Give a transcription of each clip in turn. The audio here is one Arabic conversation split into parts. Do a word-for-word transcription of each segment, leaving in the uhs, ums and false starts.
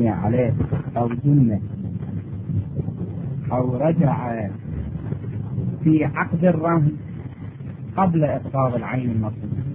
أغمي عليه أو جنة أو رجع في عقد الرهن قبل إقباض العين المطلوبة،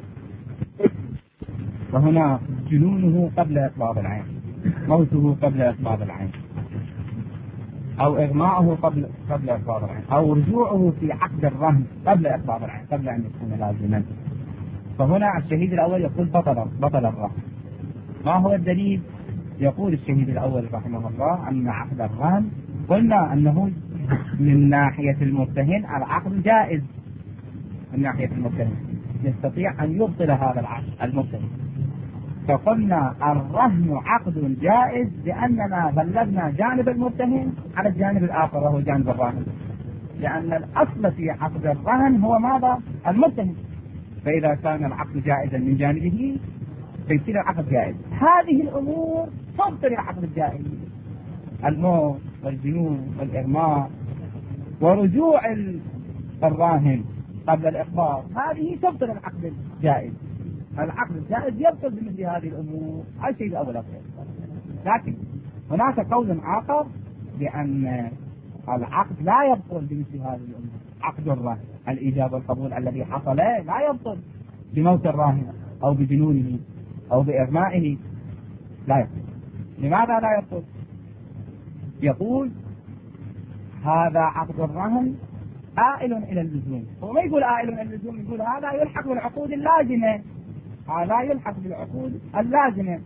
وهنا جنونه قبل إقباض العين، موته قبل إقباض العين، أو إغماءه قبل قبل إقباض العين، أو رجوعه في عقد الرهن قبل إقباض العين، قبل أن يكون لازما. فهنا الشهيد الأول يقول بطل بطل الرهن. ما هو الدليل؟ يقول الشهيد الأول رحمه الله أن عقد الرهن قلنا أنه من ناحية المرتهن العقد جائز، من ناحية المرتهن يستطيع أن يبطل هذا العقد المرتهن. فقلنا الرهن عقد جائز لأننا غلبنا جانب المرتهن على الجانب الآخر وهو جانب الراهن، لأن الأصل في عقد الرهن هو ماذا؟ المرتهن. فإذا كان العقد جائزا من جانبه فيصير العقد جائز. هذه الأمور تبطل العقد الجائز، الموت والجنون والإغماء ورجوع الراهن قبل الإقباض، هذه تبطل العقد الجائز. العقد الجائز يبطل بمثل هذه الأمور. هذا الشيء الأول أفضل. لكن هناك قول آخر بأن العقد لا يبطل بمثل هذه الأمور. عقد الرهن الإيجاب والقبول الذي حصل لا يبطل بموت الراهن أو بجنونه أو بإغمائه، لا يبطل. لماذا لا يبطل؟ يقول هذا عقد الرهن آئل إلى اللزوم. هو ما يقول آئل إلى اللزوم، يقول هذا يلحق بالعقود اللازمة، هذا يلحق بالعقود اللازمة.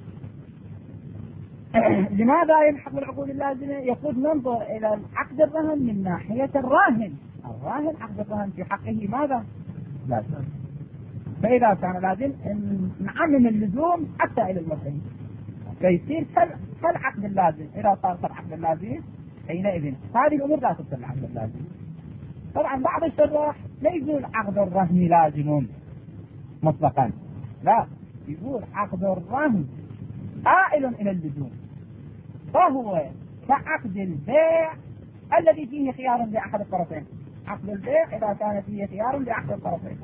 لماذا يلحق بالعقود اللازمة؟ يقول ننظر إلى عقد الرهن من ناحية الراهن. الراهن عقد الرهن في حقه ماذا؟ لازم. فإذا كان لازم نعمم اللزوم حتى إلى المرتهن، فيصير كالعقد اللازم. إذا صار كالعقد اللازم حينئذ هذه الأمور لا تبطل العقد اللازم. طبعا بعض الشراح لا يقول عقد الرهن لازم مطلقا، لا، يقول عقد الرهن آئل إلى اللزوم، فهو كعقد البيع الذي فيه خيار لأحد الطرفين. عقد البيع إذا كان فيه خيار لأحد الطرفين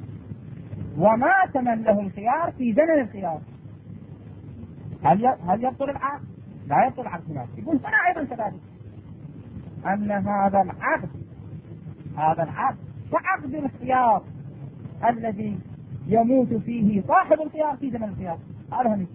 وما تمن له الخيار في زمن الخيار، هل هل يبطل العقد؟ لا يبطل العقد. يقول هنا أيضا كذلك أن هذا العقد هذا العقد كعقد الخيار الذي يموت فيه صاحب الخيار في زمن الخيار. هذا هم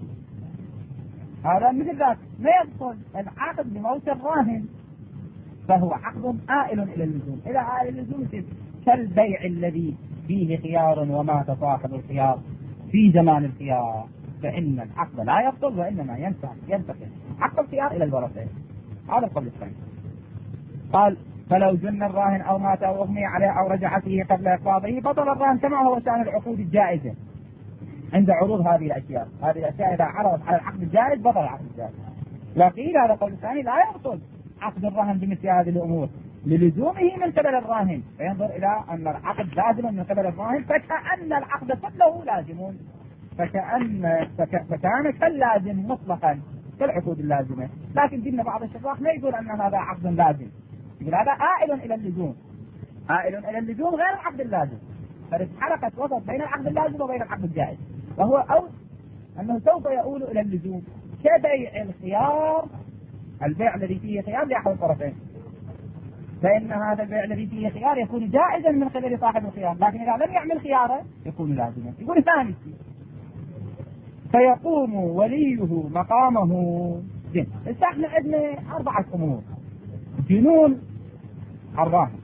هذا مثل ذلك ما يبطل العقد بموت الراهن، فهو عقد آئل إلى اللزوم. إلى آئل إلى اللزوم يصير كالبيع الذي فيه خيار ومات صاحب الخيار في زمان الخيار، فإن العقد لا يبطل وإنما ينتقل عقد الخيار إلى الورثة. هذا القول الثاني. قال فلو جن الراهن أو مات أو أغمي عليه أو رجع فيه قبل إقباضه بطل الراهن كما هو شأن العقود الجائزة عند عروض هذه الأشياء. هذه الأشياء إذا عرضت على العقد الجائز بطل العقد الجائز. لكن هذا القول الثاني لا يبطل عقد الراهن بمثل هذه الأمور للزومه من قبل الراهن، فينظر إلى أن العقد لازم من قبل الراهن فكأن العقد كله لازم، فكأن فكان كاللازم مطلقا كالعقود اللازمة. لكن جبنا بعض الشراح ما يقول أن هذا عقد لازم، يقول هذا آئل إلى اللزوم. آئل إلى اللزوم غير العقد اللازم، حلقة وسط بين العقد اللازم وبين العقد الجائز، وهو أو أنه سوف يؤول إلى اللزوم كبيع الخيار، البيع الذي فيه خيار لأحد الطرفين، فإن هذا البيع الذي فيه خيار يكون جائزا من قبل صاحب الخيار، لكن إذا لم يعمل خياره يكون لازما. يقول ثاني فيقوم وليه مقامه جن. احنا عندنا أربعة أمور: جنون الراهن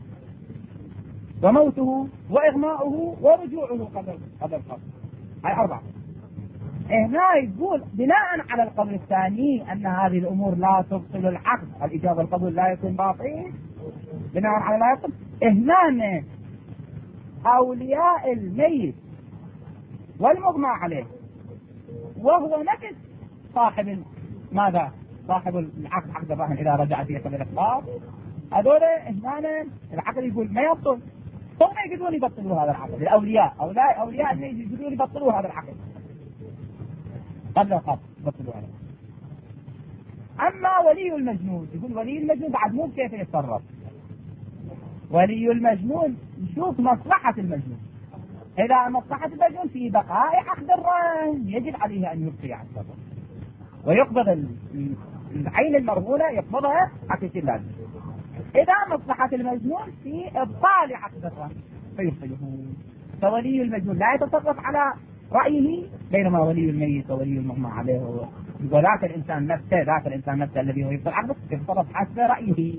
وموته وإغماؤه ورجوعه قبل قبل القبض. هاي أربعة. هنا يقول بناء على القول الثاني أن هذه الأمور لا تبطل العقد، الإجابة والقبول لا يكون باطل، بناء على لا يبطل. هنا أولياء الميت والمغمى عليه وهو نفس صاحب ماذا؟ صاحب العقد، عقد الرهن إذا رجع فيه قبل الإقباض، هذول هنا العقد يقول ما يبطل، ثم يقدرون يبطلوا هذا العقد. الأولياء أولياء أولياء الميت يقدرون يبطلوا هذا العقد قبل القبض، يبطلوا هذا. أما ولي المجنون، يقول ولي المجنون بعد مو كيف يتصرف. ولي المجنون يشوف مصلحة المجنون، إذا مصلحة المجنون في بقاء عقد الرهن يجب عليه أن يبقي عقد الرهن. ويقبض العين المرهونة يقبضها حقيقة اللازم. إذا مصلحة المجنون في إبطال عقد الرهن فيبطله، فولي المجنون لا يتصرف على رأيه، بينما ولي الميت وولي المغمى عليه وذاك الإنسان نفسه ذاك الإنسان نفسه الذي هو يبطل عقده يتصرف حسب رأيه.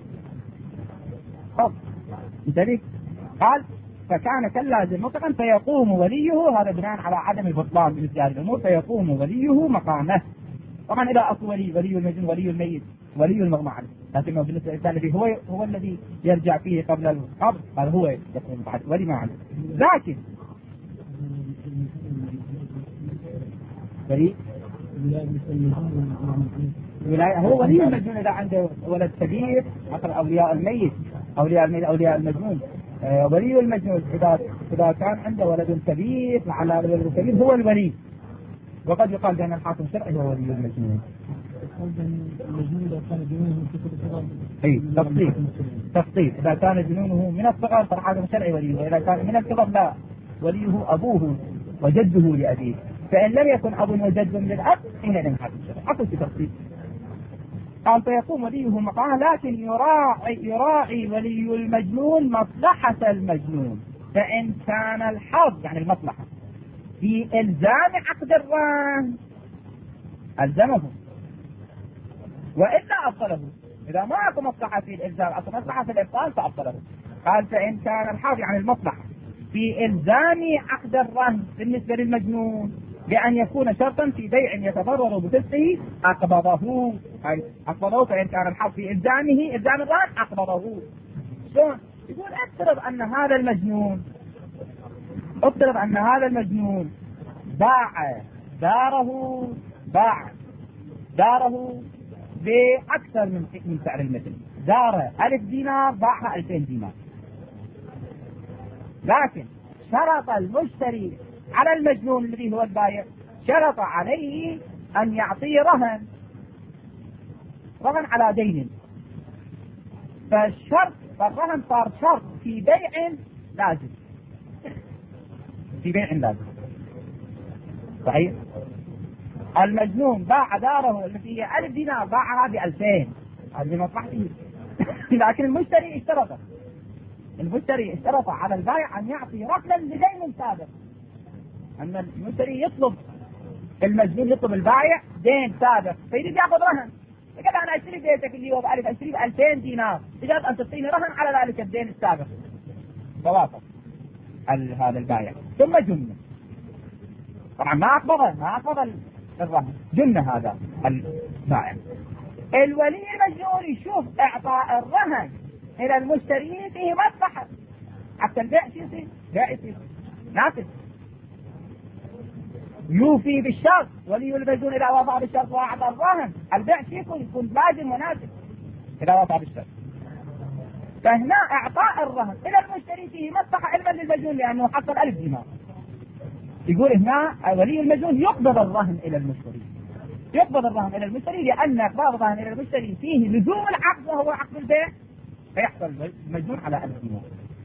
طب لذلك قال فكان كاللازم مطلقا فيقوم وليه، هذا بناء على عدم البطلان بمثل هذه الأمور، فيقوم وليه مقامه. طبعا إذا أصل ولي ولي المجنون ولي الميت ولي المغمى عليه، لكنه بالنسبة للإنسان الذي هو هو الذي يرجع فيه قبل القبض هذا هو يكون بعد ولي ما عليه. لكن ولي هو ولي المجنون إذا عنده ولد كبير مثل أولياء الميت أولياء الميت أولياء المجنون. آه ولي المجنون إذا إذا كان عنده ولد كبير على ولد كبير هو الولي، وقد يقال بأن الحاكم الشرعي هو ولي المجنون. اي تفصيل تفصيل اذا كان جنونه من الصغر فالحاكم الشرعي وليه، واذا كان من الكبر لا وليه ابوه وجده لابيه، فان لم يكن اب وجد للاب حينئذ الحاكم الشرعي. اقول في تفصيل قال فيقوم وليه مقامه، لكن يراعي يراعي ولي المجنون مصلحة المجنون، فان كان الحظ يعني المصلحة في الزام عقد الرهن الزمه، وإلا أبطله. إذا ما أكو مصلحة في الإلزام أكو مصلحة في الإبطال فأبطله. قال فإن كان الحاضر عن المصلحة في إلزام عقد الرهن بالنسبة للمجنون بأن يكون شرطا في بيع يتضرر بفسقه أقبضه، أي أقبضه. فإن كان الحظ في إلزامه إلزام الرهن أقبضه. شلون؟ يقول افترض أن هذا المجنون افترض أن هذا المجنون باع داره باع داره بأكثر من من سعر المثل، داره ألف دينار باعها ألفين دينار، لكن شرط المشتري على المجنون الذي هو البائع شرط عليه أن يعطيه رهن رهن على دين، فالشرط فالرهن صار شرط في بيع لازم في بيع لازم صحيح. المجنون باع داره التي هي ألف دينار باعها بألفين، هذه مصلحته. لكن المشتري اشترط المشتري اشترط على البائع أن يعطي رهنا لدين سابق، أن المشتري يطلب المجنون يطلب البائع دين سابق فيريد يأخذ رهن، يقول أنا أشتري بيتك اليوم بألف أشتري بألفين دينار، تجد أن تعطيني رهن على ذلك الدين السابق. فوافق هذا البائع ثم جن، طبعا ما أقبض ما أقبض الرهن، جن هذا البائع. الولي المجنون يشوف اعطاء الرهن الى المشتري فيه مصلحه، حتى البيع يصير بيع يصير نافذ يوفي بالشرط. ولي المجنون اذا وفى بالشرط واعطى الرهن البيع يكون يكون لازم ونافذ اذا وفى بالشرط. فهنا اعطاء الرهن الى المشتري فيه مصلحه علما للمجنون لانه حصل ألف دينار. يقول هنا ولي المجنون يقبض الرهن الى المشتري يقبض الرهن الى المشتري لان اقباض الرهن الى المشتري فيه لزوم العقد وهو عقد البيع، فيحصل المجنون على ألف دينار.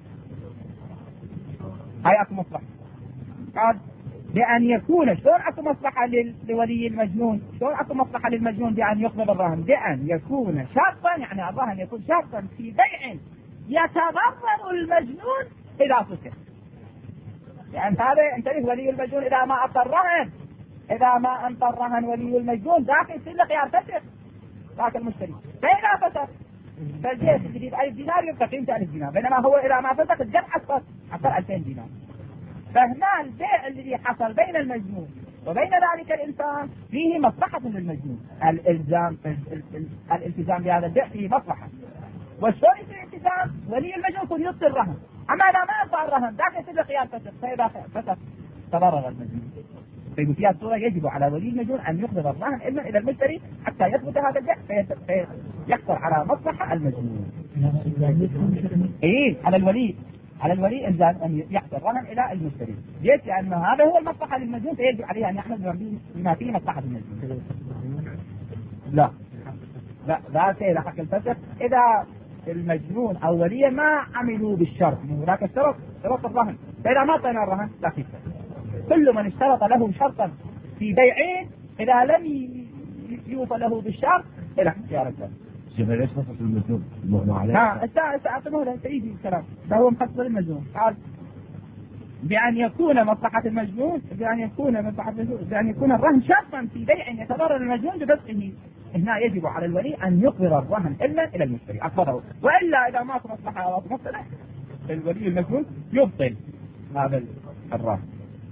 هاي اكو مصلحه. قال بان يكون شلون اكو مصلحه لولي المجنون شلون اكو مصلحه للمجنون بان يقبض الرهن بان يكون شرطا، يعني الرهن يكون شرطا في بيع يتضرر المجنون اذا فسخ. يعني هذا انتبه ولي المجنون اذا ما اعطى الرهن اذا ما انطى الرهن ولي المجنون ذاك يصير له خيار فسخ ذاك المشتري، فاذا فسخ فالجيش الجديد ألف دينار يبقى قيمته ألف دينار، بينما هو اذا ما فسخ الجد حصل حصل ألفين دينار. فهنا البيع الذي حصل بين المجنون وبين ذلك الانسان فيه مصلحه للمجنون، الالزام الالتزام بهذا البيع فيه مصلحه. والشلون يصير التزام؟ ولي المجنون يكون يعطي الرهن، اما اذا ما يعطى الرهن ذاك يصير له خيار فسخ، فاذا فسخ تضرر المجنون. في هذه الصورة يجب على ولي المجنون أن يقبض الرهن إما إلى المشتري حتى يثبت هذا البيع فيحصل على مصلحة المجنون. إيه على الولي على الولي إلزام أن يحصل الرهن إلى المشتري، ليش؟ لأن هذا هو المصلحة للمجنون فيجب عليه أن يحمل بما فيه مصلحة المجنون. لا لا ذلك إذا حق الفسخ إذا المجنون أو ولي ما عملوا بالشرط، هناك الشرط شرط الرهن، فإذا ما طينا الرهن لا فيه. كل من اشترط له شرطا في بيعين إذا لم يوفى له بالشر الى اختيار الدم. شوف ليش خصص المجنون المغمى عليه؟ ها سأعطيه له سيدي الكلام، فهو مخصص المجنون. قال بأن يكون مصلحة المجنون بأن يكون مصلحة المجنون بأن يكون الرهن شرطا في بيع يتضرر المجنون ببثه. هنا يجب على الولي أن يقبر الرهن إلا إلى المشتري أقبضه، وإلا إذا ما في مصلحة أو مصلحة الولي المجنون يبطل هذا الرهن.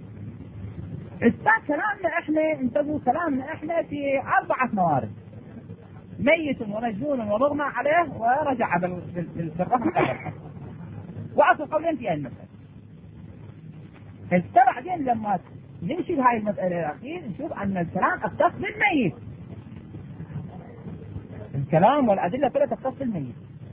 إثبات كلامنا إحنا انتبهوا كلامنا إحنا في أربعة موارد: ميت ومجنون ومغمى عليه ورجع بالرهن قبل. وأصل قولين في المسألة. بعدين لما نمشي بهاي المسألة الأخير نشوف أن الكلام اختص بالميت. الكلام والأدلة كلها تختص بالميت،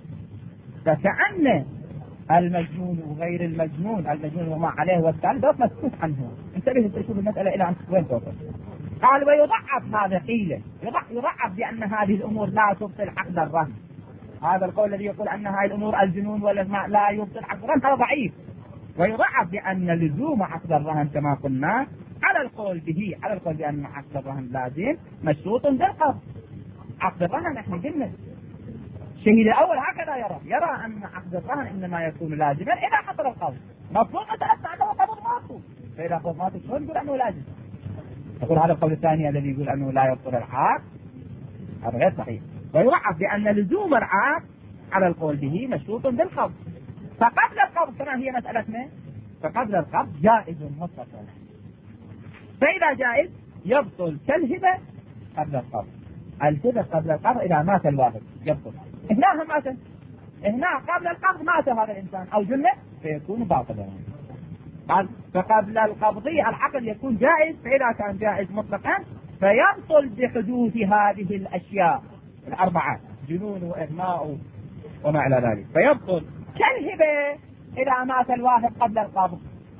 فكأن المجنون وغير المجنون، المجنون وما عليه والتعال ده مسكوت عنه. انتبه تشوف المسألة إلى عن وين توصل. قال ويضعف هذا قيله، يضعف بأن هذه الأمور لا تبطل عقد الرهن. هذا القول الذي يقول أن هذه الأمور الجنون ولا لا يبطل عقد الرهن هذا ضعيف. ويضعف بأن لزوم عقد الرهن كما قلنا على القول به، على القول بأن عقد الرهن لازم مشروط بالقبض. عقد الرهن احنا قلنا الشهيد الأول هكذا يرى يرى أن عقد الرهن إنما يكون لازما إذا حصل القبض. مفروض نتأثر عنه قبض ماطو، فإذا قبض ماطو شلون نقول أنه لازم؟ يقول هذا القول الثاني الذي يقول أنه لا يبطل العقد هذا غير صحيح. ويضعف بأن لزوم العقد على القول به مشروط بالقبض. فقبل القبض كما هي مسألتنا، فقبل القبض جائز مطلقا، فإذا جائز يبطل كالهبة قبل القبض. الهبة قبل القبض إذا مات الواحد يبطل. هنا مات، هنا قبل القبض مات هذا الإنسان أو جنة فيكون باطلا. قال فقبل القبض العقد يكون جائز، فإذا كان جائز مطلقا فيبطل بحدوث هذه الأشياء الأربعة: جنون وإغماء وما إلى ذلك، فيبطل كالهبة إذا مات الواحد قبل القبض.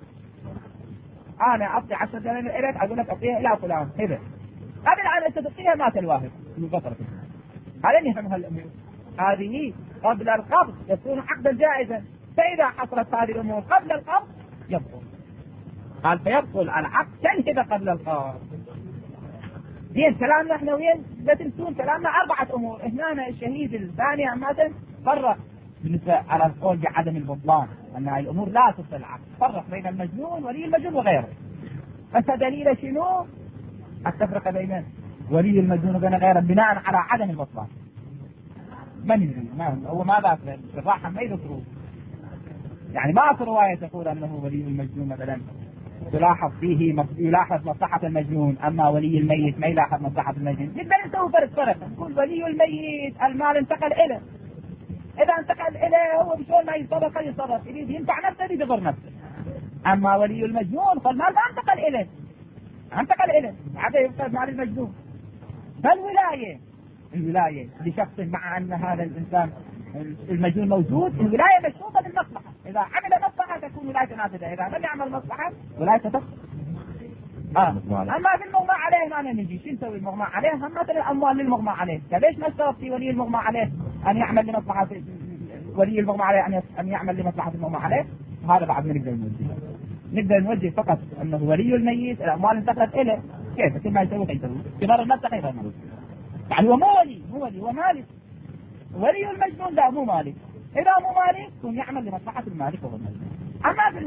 أنا أعطي عشرة دنانير إليك، أقول لك أعطيها إلى فلان هبة، قبل أن تدقيها مات الواحد من فترة. هذا نفهم هالأمور هذه قبل القبض يكون عقدا جائزا، فإذا حصلت هذه الأمور قبل القبض يبطل. قال فيبطل العقد كالهبة قبل القبض. زين كلامنا احنا وين؟ بتنسون كلامنا أربعة أمور. هنا الشهيد الثاني عامة فرق بالنسبة على القول بعدم البطلان أن هذه الأمور لا تبطل العقد، فرق بين المجنون ولي المجنون وغيره. بس دليل شنو؟ التفرقة بين ولي المجنون وبين غيره بناء على عدم البطلان. من يدري؟ ما هو ما ذاك الراحة ما يذكروا، يعني ما في رواية تقول أنه ولي المجنون مثلا تلاحظ فيه يلاحظ مصلحة المجنون، أما ولي الميت ما يلاحظ مصلحة المجنون. نقدر نسوي فرق فرق نقول ولي الميت المال انتقل إليه، إذا انتقل إليه هو بشون ما يصدق يصدق يريد ينفع نفسه يريد يضر نفسه. أما ولي المجنون فالمال ما انتقل إليه، انتقل إليه هذا يبقى مال المجنون. فالولاية الولاية لشخص مع أن هذا الإنسان المجنون موجود، الولاية مشروطة بالمصلحة، إذا عمل مصلحة تكون ولاية نافذة، إذا لم يعمل مصلحة ولاية تفسد. آه. أما في المغمى عليه ما نجي شو نسوي؟ المغمى عليه هم مثل الأموال للمغمى عليه، فليش نشترط في ولي المغمى عليه أن يعمل لمصلحة ولي المغمى عليه أن أن يعمل لمصلحة المغمى عليه؟ هذا بعد ما نقدر نوجه، نقدر نوجه فقط أنه ولي الميت الأموال انتقلت إليه، كيف كل ما يسوي يسوي كبار الناس غير المال، يعني هو مو ولي مو ولي هو مالك. ولي المجنون لا مو مالك، إذا مو مالك يكون يعمل لمصلحة المالك وهو المجنون. أما في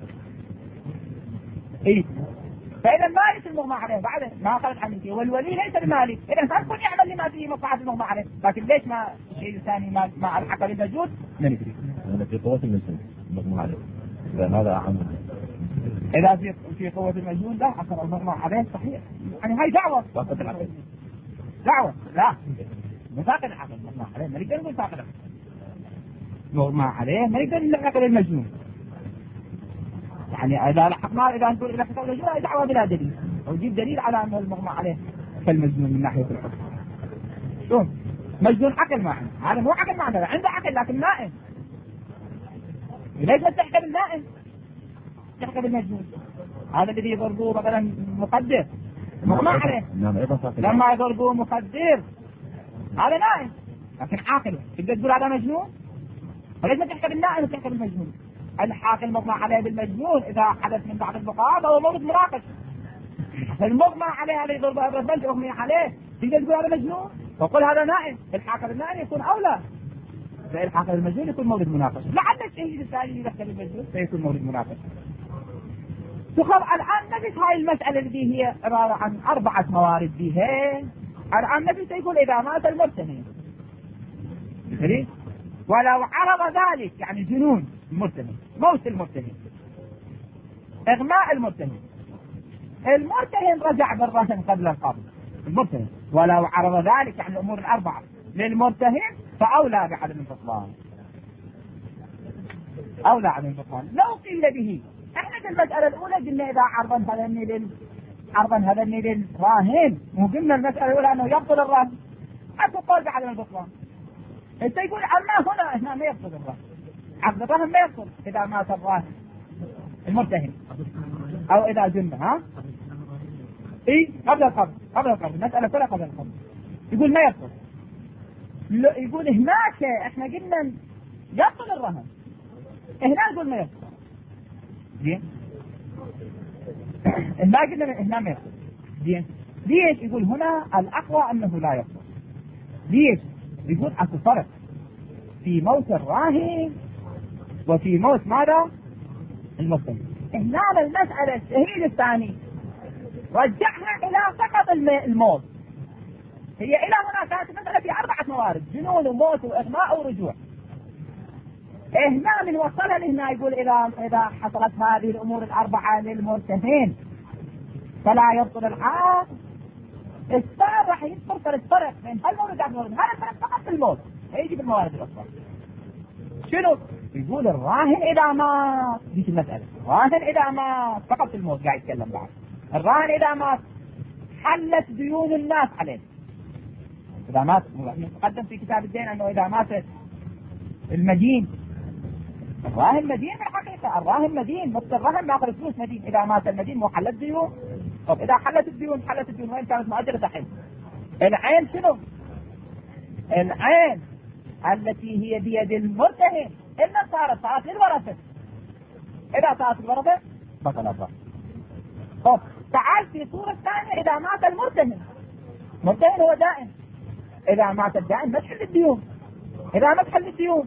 إيه فإذا المالك المغمى عليه بعد ما خلت عنك، والولي ليس المالك، إذا فأكون يعمل لما فيه مصلحة المغمى عليه، لكن ليش ما الشيء الثاني ما ما الحق بالموجود؟ ما ندري. أنا في قوة المجنون المغمى عليه، لأن هذا أهم. إذا في في قوة المجنون لا أثر المغمى عليه صحيح، يعني هاي دعوة دعوة لا مساق العقل مغمى عليه، ما نقدر نقول ساق العقل مغمى عليه، ما نقدر نلحق المجنون. يعني إذا لحقنا إذا نقول إذا حصل المجنون دعوة بلا دليل، وجيب دليل على أن المغمى عليه كالمجنون من ناحية الحكم. شوف مجنون عقل معنا، هذا مو عقل معنا، عنده عقل لكن نائم. ليش ما تحكي بالنائم؟ تحكي بالمجنون. هذا الذي يضربوه مثلا مقدر مغمى عليه، لما يضربوه مقدر هذا نائم لكن عاقل، تقدر تقول هذا مجنون؟ وليش ما تحكي بالنائم وتحكي بالمجنون؟ الحاق المغمى عليه بالمجنون إذا حدث من بعض البقاء فهو مورد مراقش. المغمى عليه هذا يضربه بالبلد مغمى عليه تقدر تقول هذا مجنون وقل هذا نائم. الحاق بالنائم يكون أولى، فالحاق بالمجنون يكون مورد مناقشة. لعل الشيء الثاني يدخل المجنون فيكون مورد مناقشة. تخاف الآن نجد هاي المسألة التي هي عبارة عن أربعة موارد بها. الآن نجد يقول إذا مات المتهم ولو عرض ذلك، يعني جنون المتهم، موت المتهم، إغماء المتهم، المتهم رجع بالرهن قبل القبض المتهم، ولو عرض ذلك يعني الأمور الأربعة للمتهم فأولى بعدم البطلان، أولى عدم البطلان. لو قيل به، احنا في المسألة الأولى قلنا إذا عرضا هذني لل عرضا هذني للراهن، وقلنا المسألة الأولى أنه يبطل الرهن، أتقول بعدم البطلان. انت يقول أما هنا هنا ما يبطل الرهن، عقد الرهن ما يبطل إذا مات الراهن المتهم أو إذا جن. ها إيه قبل القبض، قبل القبض المسألة كلها قبل القبض، يقول ما يبطل. يقول هناك احنا قلنا يبطل الرهن، هنا يقول ما يبطل. زين ما قلنا هنا ما يبطل. زين ليش يقول هنا الأقوى أنه لا يبطل؟ ليش؟ يقول أكو فرق في موت الراهن وفي موت ماذا؟ المتهم. هنا المسألة الشهيد الثاني رجعها إلى فقط الموت، هي إلى هنا كانت المسألة في أربعة موارد: جنون وموت وإغماء ورجوع. هنا من وصلها لهنا يقول إذا إذا حصلت هذه الأمور الأربعة للمرتهن فلا يبطل العقد. السبب راح يذكر الفرق بين هالمورد والمورد، هذا الفرق فقط في الموت، هيجي بالموارد الأخرى. شنو؟ يقول الراهن إذا مات، ديك المسألة، الراهن إذا مات فقط في الموت قاعد يتكلم بعد. الراهن إذا مات حلت ديون الناس عليه. إذا مات مقدم في كتاب الدين أنه إذا مات المدين، الراهن مدين بالحقيقة، الراهن مدين، مثل الراهن ماخذ فلوس مدين. إذا مات المدين مو حلت ديون. طب إذا حلت الديون، حلت الديون وين كانت مؤجلة تحل؟ العين شنو؟ العين التي هي بيد المرتهن إلا صارت صارت للورثة. إذا صارت الورثة بطل الرهن. طب تعال في صورة ثانية، إذا مات المرتهن، المرتهن هو دائن، إذا مات الدائن ما تحل الديون. إذا ما تحل الديون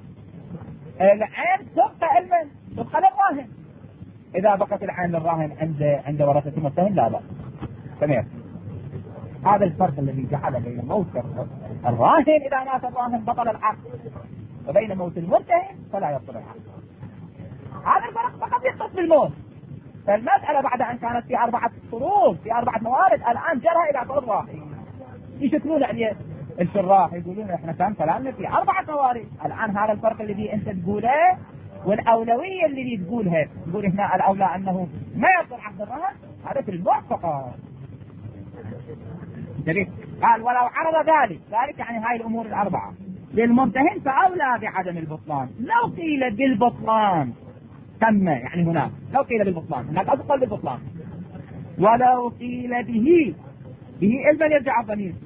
العين تبقى علما، تبقى للراهن. إذا بقت العين للراهن عند عند ورثة المرتهن لا بأس. تمام. هذا الفرق الذي جعل بين موت الراهن إذا مات الراهن بطل العقد، وبين موت المرتهن فلا يبطل العقد. هذا الفرق فقط يختص بالموت. فالمسألة بعد أن كانت في أربعة شروط، في أربعة موارد، الآن جرها إلى فرض واحد. يشكلون عليه الشراح يقولون احنا كان كلامنا في أربعة موارد. الآن هذا الفرق الذي أنت تقوله والأولوية اللي تقولها، تقول هنا الأولى أنه ما يبطل عقد الرهن، هذا في الموافقة. قال ولو عرض ذلك، ذلك يعني هاي الأمور الأربعة للممتهن فأولى بعدم البطلان. لو قيل بالبطلان تم، يعني هناك لو قيل بالبطلان، هناك أدخل بالبطلان. ولو قيل به، به إذن يرجع الضمير.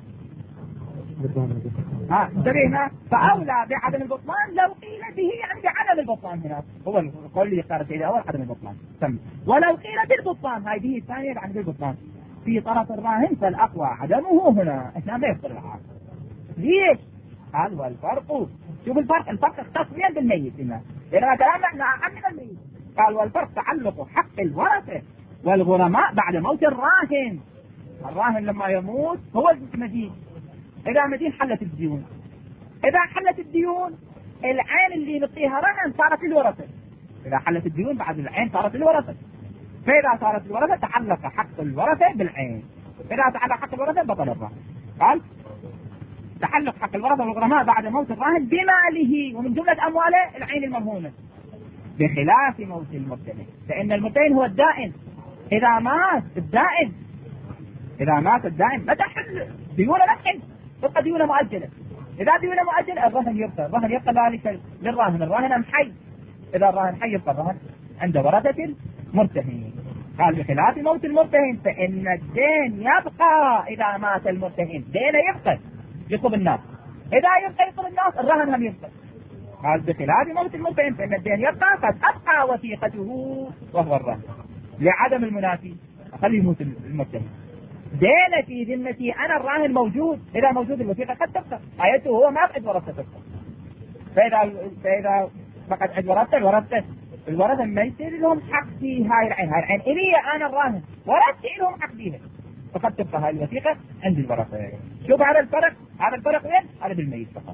ها انتبهنا، فأولى بعدم البطلان. لو قيل به يعني بعدم البطلان، هنا هو القول اللي اختار السيدة أول عدم البطلان تم. ولو قيل بالبطلان، هاي به الثانية بعد بالبطلان في طرف الراهن فالأقوى عدمه. هنا احنا ما يفضل العقد. ليش؟ قال والفرق، شوف الفرق، الفرق اختص بين بالميت هنا، لأننا كلامنا احنا عن الميت. قال والفرق تعلق حق الورثة والغرماء بعد موت الراهن. الراهن لما يموت هو المدين، إذا مدين حلت الديون. إذا حلت الديون العين اللي نعطيها رهن صارت الورثة. إذا حلت الديون بعد العين صارت الورثة. فإذا صارت الورثة تعلق حق الورثة بالعين. إذا تعلق حق الورثة بطل الرهن. قال تعلق حق الورثة والغرماء بعد موت الراهن بماله، ومن جملة أمواله العين المرهونة، بخلاف موت المرتهن، فإن المرتهن هو الدائن. إذا مات الدائن، إذا مات الدائن ما تحل ديونه، لا تحل، تبقى ديونه مؤجلة. إذا ديونه مؤجلة الرهن يبقى، الرهن يبقى ذلك للراهن، الراهن أم حي. إذا الراهن حي يبقى الرهن عند ورثة المرتهن. قال بخلاف موت المرتهن فإن الدين يبقى إذا مات المرتهن، دينه يبقى يطلب الناس. إذا يبقى يطلب الناس الرهن هم يبقى. قال بخلاف موت المرتهن فإن الدين يبقى، قد أبقى وثيقته وهو الرهن لعدم المنافي، خلي يموت المرتهن. دين في ذمتي أنا الراهن موجود، إذا موجود الوثيقة قد تبقى، آيته هو ما بعد ورثة تبقى. فإذا فإذا فقد عد ورثة الورثة الورثة ما يصير لهم حق في هاي العين، هاي العين إلي أنا الراهن ورثتي لهم حق فيها، فقد تبقى هاي الوثيقة عند الورثة. شوف هذا الفرق، هذا الفرق وين؟ هذا بالميت فقط.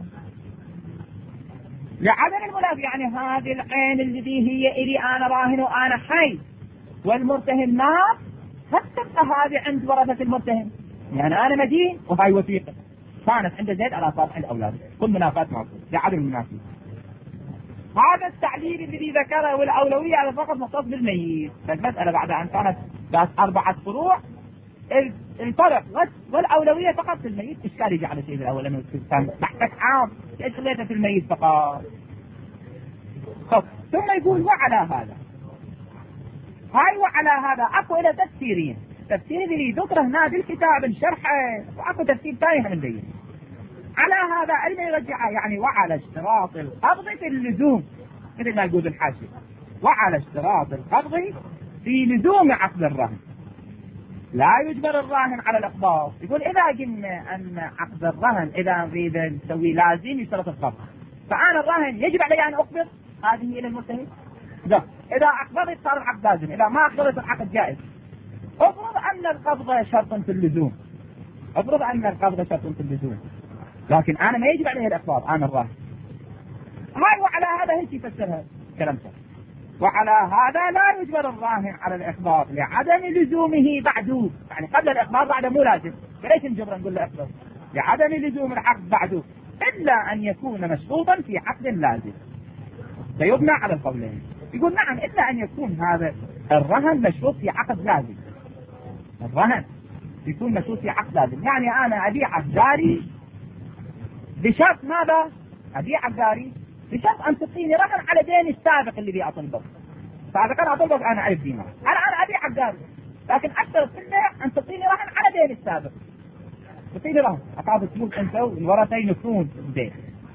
لعدم المنافي، يعني هذه العين التي هي إلي أنا راهن وأنا حي والمرتهن مات، قد تبقى هذه عند ورثة المرتهن، يعني أنا مدين وهاي وثيقة كانت عند زيد على صالح عند أولاده، كل منافات معصوم لعدم المنافي. هذا التعليل الذي ذكره والأولوية على فقط مختص بالميت. فالمسألة بعد أن كانت ذات أربعة فروع، الفرق والأولوية فقط في الميت إشكال يجي على الشيء الأول لأنه كان تحتك عام إيش خليته في الميت فقط. خب ثم يقول وعلى هذا، هاي وعلى هذا أكو إلى تفسيرين، تفسير اللي ذكره هنا بالكتاب الشرحه، وأكو تفسير ثاني من بين. على هذا علم يرجعه، يعني وعلى اشتراط القبض في اللزوم، مثل ما يقول الحاشية، وعلى اشتراط القبض في لزوم عقد الرهن لا يجبر الراهن على الإقباض. يقول إذا قلنا أن عقد الرهن إذا نريد نسوي لازم يشترط القبض، فأنا الراهن يجب علي أن أقبض، هذه إلى المرتهن. إذا أقبضت صار العقد لازم، إذا ما أقبضت العقد جائز. افرض أن القبض شرط في اللزوم، افرض أن القبض شرط في اللزوم، لكن أنا ما يجب عليه الإقباض أنا الراهن. هاي وعلى هذا هيك يفسرها كلام سهل. وعلى هذا لا يجبر الراهن على الإقباض لعدم لزومه بعده، يعني قبل الإقباض بعده مو لازم، فليش نجبر نقول له إقباض؟ لعدم لزوم العقد بعده، إلا أن يكون مشروطا في عقد لازم فيبنى على القولين. يقول نعم، إلا أن يكون هذا الرهن مشروط في عقد لازم، الرهن يكون مشروط في عقد لازم، يعني أنا أبيع عقداري بشرط ماذا؟ أبيع عقداري بشرط أن تعطيني رهن على دين السابق اللي بي أطلبه، سابقا أطلبك أنا ألف دينار، أنا أنا أبيع عقداري لكن أشترط في البيع أن تعطيني رهن على دين السابق، تعطيني رهن أقابل فلوس أنت والورثين يكون دين.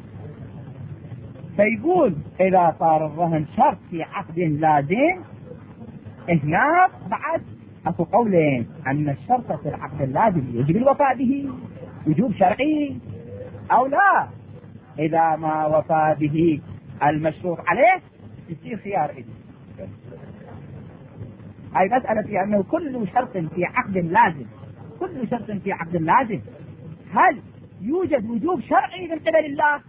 فيقول إذا صار الرهن شرط في عقد لازم، هناك بعد أكو قولين أن الشرط في العقد اللازم يجب الوفاء به وجوب شرعي أو لا. إذا ما وفى به المشروط عليه يصير خيار إلي. هاي مسألة في أنه كل شرط في عقد لازم، كل شرط في عقد لازم هل يوجد وجوب شرعي من قبل الله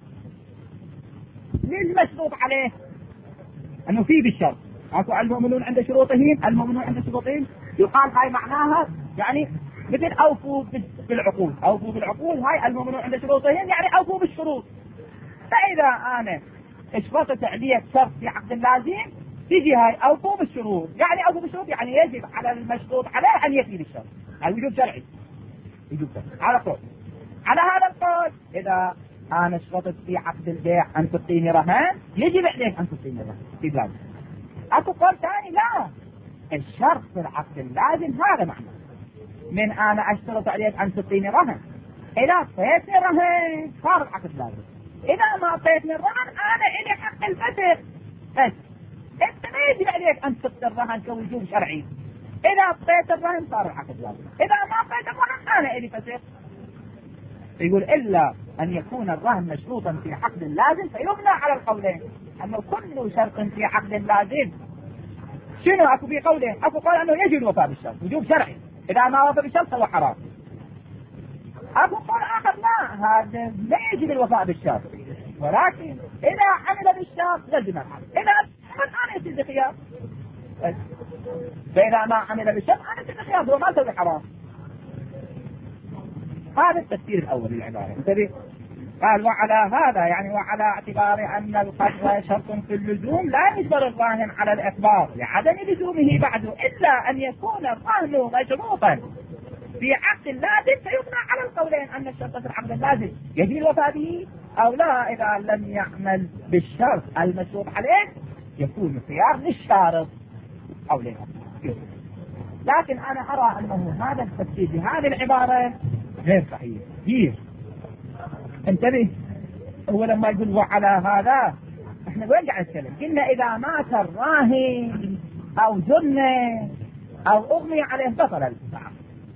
للمشروط عليه أنه فيه بالشرط؟ أكو المؤمنون عند شروطهم، المؤمنون عند شروطهم، يقال هاي معناها يعني مثل أوفوا بالعقود، أوفوا بالعقود، هاي المؤمنون عند شروطهم يعني أوفوا بالشروط. فإذا أنا اشترطت عليه شرط في عقد اللازم تيجي هاي أوفوا بالشروط، يعني أوفوا بالشروط يعني يجب على المشروط عليه أن يفي بالشرط، هاي وجوب شرعي، وجوب شرعي على قول. على هذا القول إذا أنا اشترطت في عقد البيع أن تعطيني رهان يجب عليك أن تعطيني رهان في لازم. أكو قول ثاني لا، الشرط في العقد اللازم هذا معنى من أنا أشترط عليك أن تعطيني رهان، إذا أعطيتني رهان صار العقد لازم، إذا ما أعطيتني الرهن أنا إلي حق الفتح بس، أنت ما يجب عليك أن تعطي الرهن كوجوب شرعي. إذا أعطيت الرهن صار العقد لازم، إذا ما أعطيت الرهن أنا إلي فتح. يقول إلا أن يكون الرهن مشروطا في عقد لازم فيبنى على القولين، أنه كل شرط في عقد لازم شنو أكو في قولين، أكو قول أنه يجب الوفاء بالشرط وجوب شرعي، إذا ما وفى بالشرط هو حرام. أكو قول آخر لا، هذا لا يجب الوفاء بالشرط، ولكن إذا عمل بالشرط لازم الحق، إذا أنا يصير خيار، فإذا ما عمل بالشرط أنا يصير خيار، هو ما سوي حرام. هذا التفسير الأول للعبارة. انتبه، قال وعلى هذا يعني وعلى اعتبار أن القبض شرط في اللزوم لا يجبر الراهن على الإقباض لعدم لزومه بعده، إلا أن يكون الرهن مشروطا في عقد لازم فيبنى على القولين أن الشرط في العقد اللازم يجب الوفاء به أو لا. إذا لم يعمل بالشرط المشروط عليه يكون خيار للشارط أو لها. لكن أنا أرى أنه هذا التفسير بهذه العبارة غير صحيح كثير. انتبه، هو لما يقول وعلى هذا احنا وين قاعد نتكلم؟ قلنا إذا مات الراهن أو جن أو أغمي عليه بطل العقد،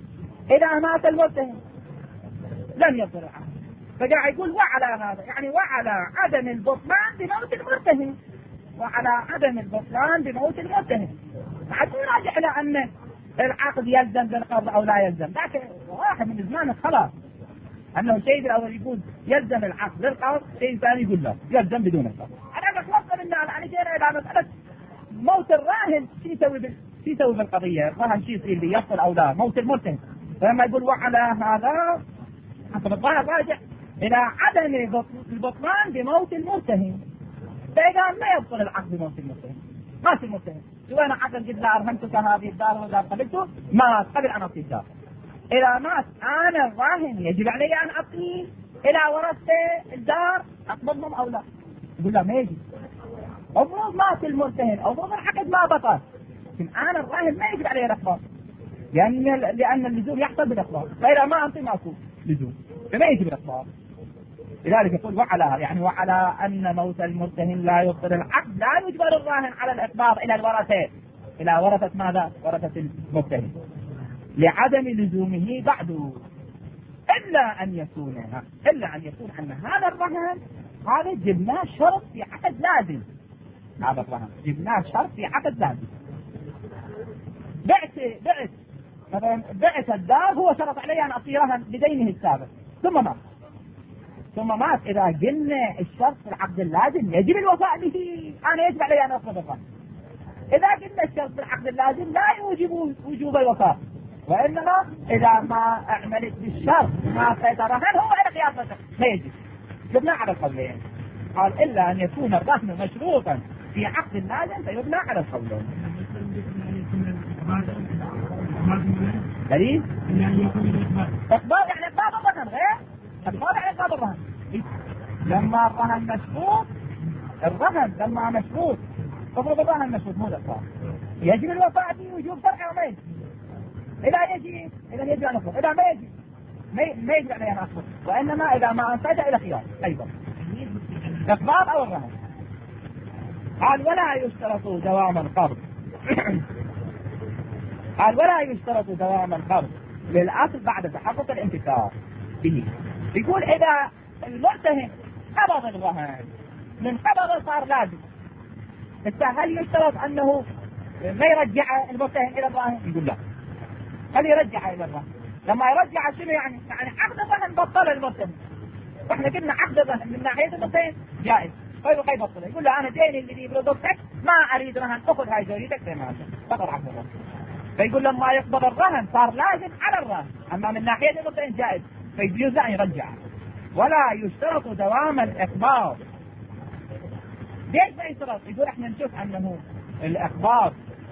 إذا مات المرتهن لم يبطل العقد. فقاعد يقول وعلى هذا، يعني وعلى عدم البطلان بموت المرتهن، وعلى عدم البطلان بموت المرتهن. حتى يراجع إلى أن العقد يلزم بالقبض أو لا يلزم، لكن واحد من زمان خلاص أنه الشيء الأول يقول يلزم العقد بالقبض، شيء ثاني يقول لا يلزم بدون القبض. أنا بتوصل إن يعني جينا إلى مسألة موت الراهن شو يسوي بال شو يسوي بالقضية؟ الراهن شو يصير لي يفصل أو لا؟ موت المرتهن. فلما يقول وعلى هذا حسب الظاهر راجع إلى عدم البطلان بموت المرتهن. فإذا ما يبطل العقد بموت المرتهن، مات المرتهن، سواء أنا عقد قد لا أرهنتك هذه الدار ولا قبلته، مات قبل أن أعطي الدار. إذا مات أنا الراهن يجب علي أن أعطي إلى ورثة الدار أقبضهم أو لا؟ يقول لا ما يجب. أفرض مات المرتهن، أفرض العقد ما بطل، لكن أنا الراهن ما يجب علي الإخبار، لأن لأن اللزوم يحصل بالإخبار. فإذا ما أعطي ماكو لزوم، فما يجب الإخبار. لذلك يقول وعلى، يعني وعلى أن موت المرتهن لا يبطل العقد، لا يجبر الراهن على الإقباض إلى الورثة، إلى ورثة ماذا؟ ورثة المرتهن، لعدم لزومه بعده، إلا أن يكون إلا أن يكون أن هذا الرهن هذا جبناه شرط في عقد لازم. هذا الرهن جبناه شرط في عقد لازم. بعت بعت مثلا بعت الدار، هو شرط علي أن أعطي رهن بدينه السابق، ثم مات ثم مات إذا قلنا الشرط في العقد اللازم يجب الوفاء به، أنا يجب علي أن أقبض الرهن. إذا قلنا الشرط في العقد اللازم لا يوجب وجوب الوفاء، وإنما إذا ما أعملت بالشرط ما سيترهن هو على قياسته ما يجب. يبنى على القولين. قال إلا أن يكون الرهن مشروطا في عقد اللازم فيبنى على القولين. دليل؟ إقبال يعني إقبال الرهن غير إقبال يعني إقبال الرهن. لما الرهن مشروط، الرهن لما مشروط تفرض الرهن مشروط مو الإقبال، يجب الوفاء به وجوب شرعي وما يجب. إذا يجب إذا يجب أن أخبر، إذا ما يجب ما يجب علي أن أخبر، وإنما إذا ما أنفذ إلى خيار أيضا إقبال أو الرهن. قال ولا يشترط دوام القرض قال ولا يشترط دوام القرض للأصل بعد تحقق الانتفاع به. يقول إذا المرتهن قبض الرهن من قبض صار لازم، هل يشترط أنه ما يرجع المرتهن إلى الراهن؟ يقول لا، هل يرجع إلى الرهن؟ لما يرجع شنو يعني؟ يعني عقد الرهن بطل المرتهن، واحنا قلنا عقد الرهن من ناحية المرتهن جائز، طيب وكيف بطله؟ يقول له أنا ديني اللي بردك ما أريد رهن، أخذ هاي جريدك زي ما أنت، بطل عقد الرهن. فيقول لما يقبض الرهن صار لازم على الرهن، أما من ناحية المرتهن جائز، فيجوز أن يرجع. ولا يشترط دوام الإقباض. ليش ما يشترط؟ يقول احنا نشوف أنه الإقباض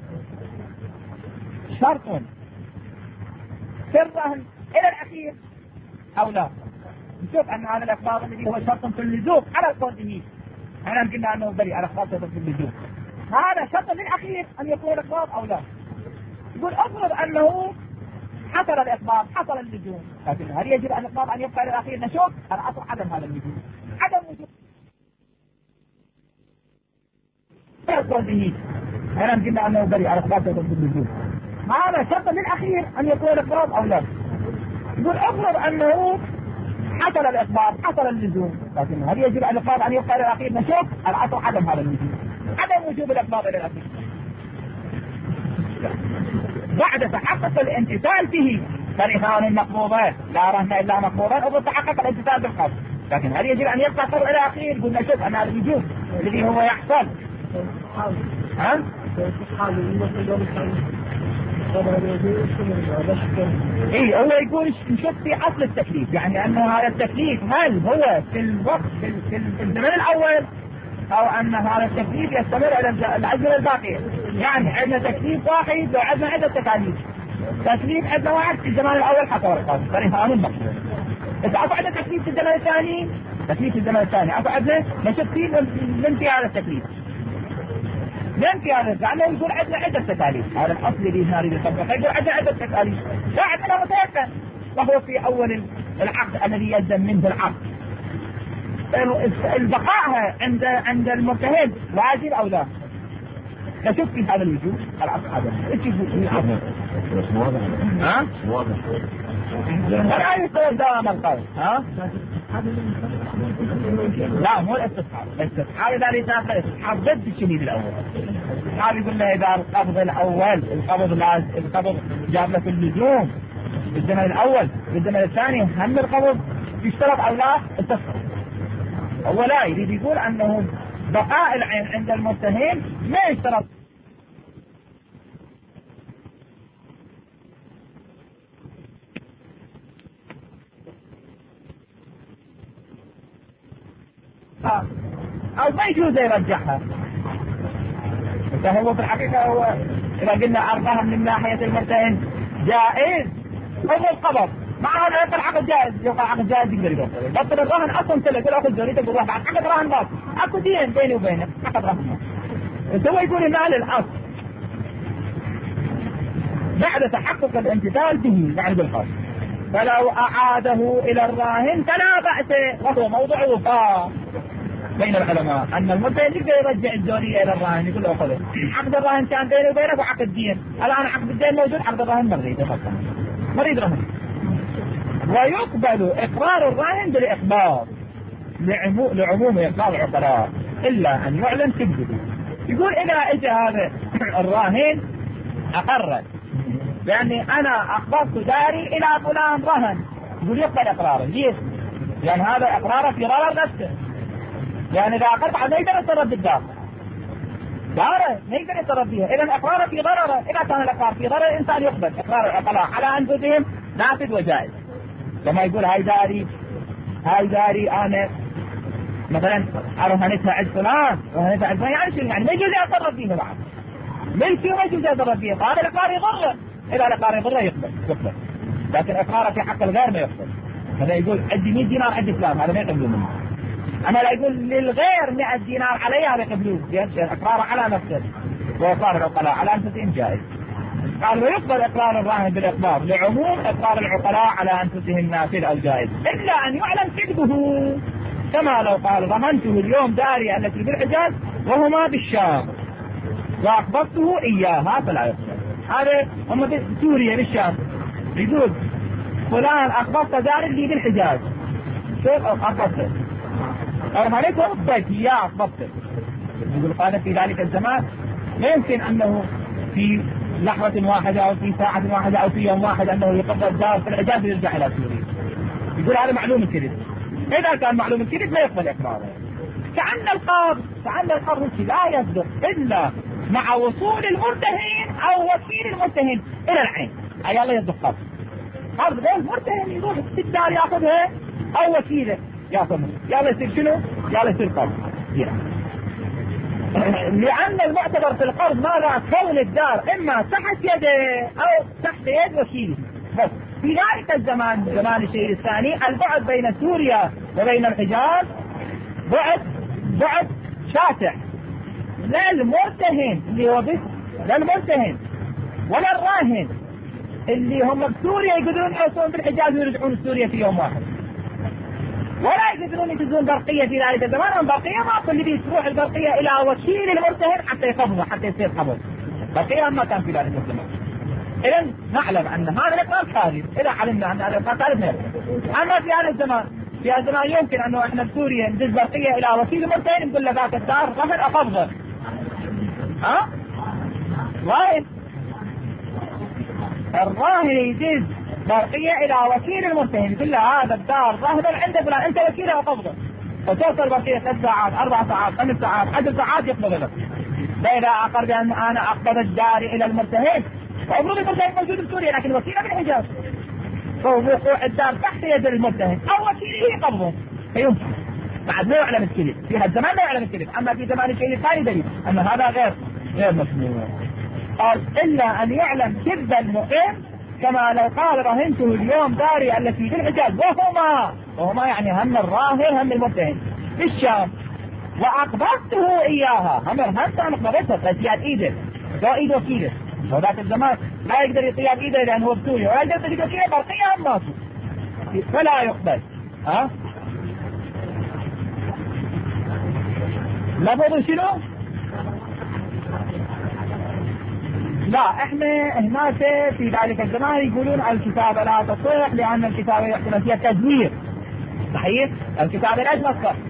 شرط في الرهن إلى الأخير أو لا. نشوف أن هذا الإقباض الذي هو شرط في اللزوم على القول به، احنا قلنا أنه بريء على خاصة في اللزوم، هذا شرط للأخير أن يكون الإقباض أو لا. يقول أفرض أنه حصل الإقباض حصل اللزوم، لكن هل يجب أن الإقباض أن يبقى للأخير؟ نشوف الأصل عدم هذا اللزوم، عدم وجود القول به، احنا قلنا أنه بريء على خاصة في اللزوم، هذا شرط للأخير أن يكون الإقباض أو لا. يقول أفرض أنه حصل الإقباض حصل اللزوم، لكن هل يجب أن الإقباض أن يبقى للأخير؟ نشوف الأصل عدم هذا اللزوم، عدم وجوب الإقباض إلى الأخير بعد تحقق الامتثال فيه. فرهان مقبوضات لا رهن إلا مقبوضات، أو تحقق الامتثال بالقبض، لكن هل يجب أن يبقى قبض إلى الأخير؟ قلنا نشوف أن هذا الوجوب الذي هو يحصل ها؟ اي هو يقول نشوف في اصل التكليف، يعني انه هذا التكليف هل هو في الوقت في, في, في الزمن الاول او ان هذا التكليف يستمر الى الازمنه الباقيه. يعني عندنا تكليف واحد لو عندنا عده تكاليف، تكليف عندنا واحد في الزمان الاول حصل القاضي فرهان مقبول، اذا اكو عندنا تكليف في الزمن الثاني تكليف في الزمن الثاني اكو عندنا نشوف فيه ننفي هذا التكليف ننفي هذا لانه يقول عندنا عده تكاليف. هذا الاصل اللي نريد نطبقه، يقول عندنا عده تكاليف لا عندنا متيقن، وهو في اول العقد الذي يلزم منه العقد البقاء عند عند المرتهن واجب او لا؟ نشوف في هذا الوجود العصر هذا ايش يقول بس مو واضح. ها مو واضح. لا يصير دوام القبض. ها لا مو الاستصحاب. الاستصحاب اذا يسافر الاستصحاب ضد الشديد الاول. الاستصحاب يقول له اذا القبض الاول القبض لازم القبض جاب له في اللزوم بالزمن الاول بالزمن الثاني هم القبض يشترط او لا التصحيح. هو لا يريد يقول انه بقاء العين عند المتهم ما يشترط. او ما يجوز يرجعها. فهو في الحقيقة هو اذا قلنا ارضها من ناحية المتهم جائز هو القبض مع هذا يقول عقد جائز يقول عقد جائز يقدر يقول بطل الرهن اصلا سلة يقول اخذ زوريتك وروح بعد عقد رهن باطل اكو دين بيني وبينك عقد رهن باطل. هو يقول المال الاصل بعد تحقق الامتثال به بعد القبض فلو اعاده الى الراهن فلا بأس وهو موضوع وفاق بين العلماء ان المتهم يقدر يرجع الزورية الى الراهن يقول له خذه عقد الراهن كان بيني وبينك وعقد دين الان عقد الدين موجود عقد الراهن مريض مريض رهن ويقبل اقرار الراهن بالاخبار لعموم اقرار العقلاء الا ان يعلن كذبه. يقول اذا اجى هذا الراهن اقر باني انا اخبرت داري الى فلان رهن يقول يقبل اقراره. ليش؟ لان هذا اقراره في ضرر نفسه يعني اذا اقرت ما يقدر يتصرف بالدار داره ما يقدر يتصرف فيها اذا اقراره في ضرره. اذا كان الاقرار في ضرر الانسان يقبل اقرار العقلاء على انفسهم نافذ وجائز. لما يقول هاي داري هاي داري انا مثلا رهنتها عند فلان رهنتها عند فلان يعني شنو يعني ما يجوز يتصرف فيها بعد ملكي وما يجوز يتصرف فيها فهذا الاقرار يضره. اذا الاقرار يضره يقبل يقبل لكن اقراره في حق الغير ما يقبل. هذا يقول عندي مئة دينار عند فلان هذا ما يقبلون منه. اما لا يقول للغير مئة دينار علي هذا يقبلون اقراره على نفسه واقرار العقلاء على انفسهم جائز. قال ويقبل اقرار الراهن بالاخبار لعموم اقرار العقلاء على انفسهم نافذ او جائز الا ان يعلم كذبه كما لو قال رهنته اليوم داري التي بالحجاز وهما بالشام واخبرته اياها فلا يقبل. هذا هم بسوريا بالشام يقول فلان اخبرت داري اللي بالحجاز كيف اخبرته رهنته الضيف اياه اخبرته. يقول قال في ذلك الزمان لا يمكن انه في لحظة واحدة أو في ساعة واحدة أو في يوم واحد أنه يقضى الدار في الحجاز ويرجع إلى سوريا. يقول هذا معلوم الكذب. إذا كان معلوم الكذب لا يقبل إقراره. كأن القبض كأن القبض لا يصدق إلا مع وصول المرتهن أو وكيل المرتهن إلى العين. أي الله يصدق قبض. قبض غير المرتهن يروح الدار يأخذها أو وكيله يأخذها. يلا يصير شنو؟ يلا يصير قبض. لأن المعتبر في القرض ماذا؟ كون الدار إما تحت يده أو تحت يد وكيله. بس في ذلك الزمان زمان الشيء الثاني البعد بين سوريا وبين الحجاز بعد بعد شاسع لا المرتهن اللي هو بس لا المرتهن ولا الراهن اللي هم بسوريا يقدرون يوصلون بالحجاز ويرجعون سوريا في يوم واحد ولا يقدرون يجزون برقية في ذلك الزمان. البرقية ما كل اللي تروح البرقية إلى وكيل المرتهن حتى يقبضه حتى يصير قبض. برقية ما كان في ذلك الزمان. إذا نعلم أن هذا الإقرار كاذب. إذا علمنا أن هذا الإقرار كاذب نعلم. أما في هذا الزمان في هذا الزمان يمكن أنه إحنا بسوريا ندز برقية إلى وكيل المرتهن نقول له ذاك الدار رهن أقبضه. ها؟ راهن الراهن يجز برقية إلى وكيل المرتهن يقول له هذا الدار رهن عند فلان أنت وكيله وقبضه فتوصل برقية ثلاث ساعات أربع ساعات خمس ساعات عشر ساعات يقبض لك. فإذا أقر بأن أنا أقبض الدار إلى المرتهن فأمر المرتهن موجود بسوريا لكن وكيله بالحجاز فهو وقوع الدار تحت يد المرتهن أو وكيله يقبضه فيمكن بعد ما يعلم الكذب. في هذا الزمان ما يعلم الكذب. أما في زمان الشيء الثاني دليل أن هذا غير غير مسموع. قال إلا أن يعلم كذب المقيم كما لو قال رهنته اليوم داري التي في الحجاز وهما وهما يعني هم الراهن هم المرتهن في الشام وأقبضته إياها هم رهنت أنا قبضتها بس يد إيده لا إيد وكيله. وذاك الزمان لا يقدر يطيب إيده لأنه هو بسوريا ولا يقدر يطيب وكيله برقية هم ماتوا فلا يقبل. ها لفظ شنو؟ لا احنا هناك في ذلك الزمان يقولون الكتابة لا تصح لأن الكتابة يحتمل فيها تزوير. صحيح؟ الكتابة ليش ما تصح؟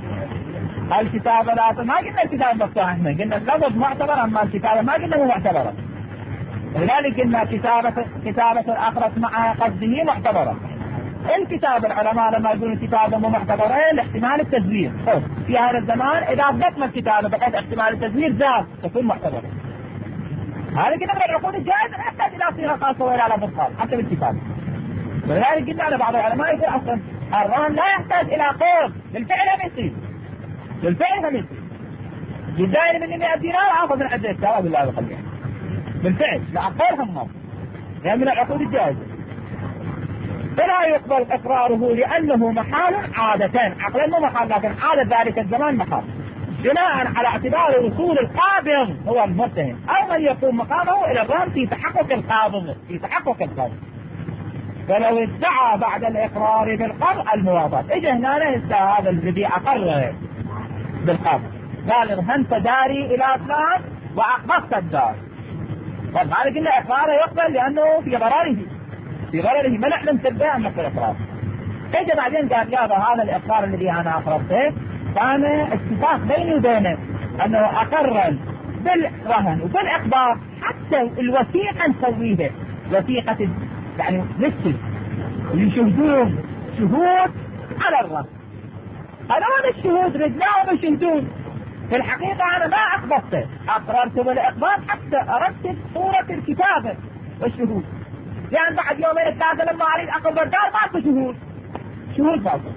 الكتابة لا تصح، ما قلنا الكتابة مفتوحة، احنا قلنا اللفظ معتبر، اما الكتابة ما قلنا مو معتبرة. لذلك قلنا كتابة كتابة الأخرس مع قصده معتبرة. الكتابة العلماء لما يقولون الكتابة مو معتبرة لاحتمال التزوير. في هذا الزمان إذا ضبطنا الكتابة بحيث احتمال التزوير زاد تكون معتبرة. هذا كده من العقود الجائزة لا يحتاج إلى صيغة خاصة ولا إلى بطال حتى بالكتابة. ولذلك قلنا لبعض العلماء يقول أصلا الرهن لا يحتاج إلى قول، بالفعل هم يصير، بالفعل هم يصير. يدعي مني مئة دينار آخذ من عدة الكتابة بالله بخليها. بالفعل لا قول هم نص، يعني من العقود الجائزة. فلا يقبل إقراره لأنه محال عادة، عقلا مو محال لكن عادة ذلك الزمان محال، بناء على اعتبار وصول القابض هو المتهم أو من يقوم مقامه إلى الرهن في تحقق القابض في تحقق القابض. فلو ادعى بعد الإقرار بالقبض المواطنة، إجا هنا هسه هذا الذي أقر بالقبض قال رهنت داري إلى فلان وأقبضت الدار، طب هذا قلنا إقراره يقبل لأنه في ضرره في ضرره منع من سبه أنه في الإقرار. إجا بعدين قال يابا هذا الإقرار الذي أنا أقررته كان اتفاق بيني وبينه أنه أقر بالرهن وبالإقباض، حتى الوثيقة نسويها وثيقة يعني نكتب يشهدون شهود على الرهن. هذول الشهود رجلاهم يشهدون في الحقيقة أنا ما أقبضته، أقررت بالإقباض حتى أرتب صورة الكتابة والشهود، لأن يعني بعد يومين ثلاثة لما أريد أقبض الدار ماكو شهود شهود ماكو.